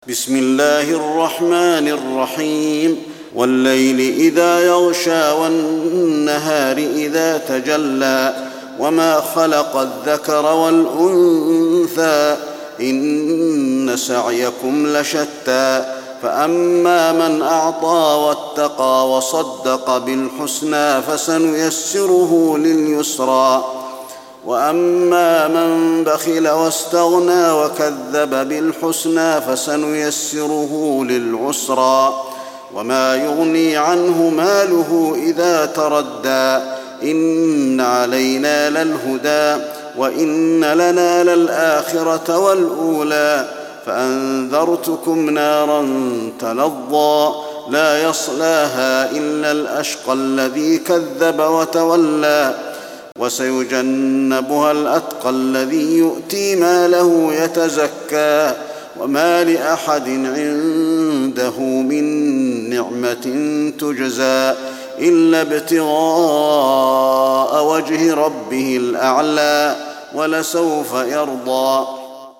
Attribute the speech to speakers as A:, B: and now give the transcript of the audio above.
A: بسم الله الرحمن الرحيم والليل إذا يغشى والنهار إذا تجلى وما خلق الذكر والأنثى إن سعيكم لشتى فأما من أعطى واتقى وصدق بالحسنى فسنيسره لليسرى وأما من بخل واستغنى وكذب بالحسنى فسنيسره للعسرى وما يغني عنه ماله إذا تردى إن علينا للهدى وإن لنا للآخرة والأولى فأنذرتكم نارا تلظى لا يصلاها إلا الأشقى الذي كذب وتولى وسيجنبها الأتقى الذي يؤتي ماله يتزكى وما لأحد عنده من نعمة تجزى إلا ابتغاء وجه ربه الأعلى ولسوف يرضى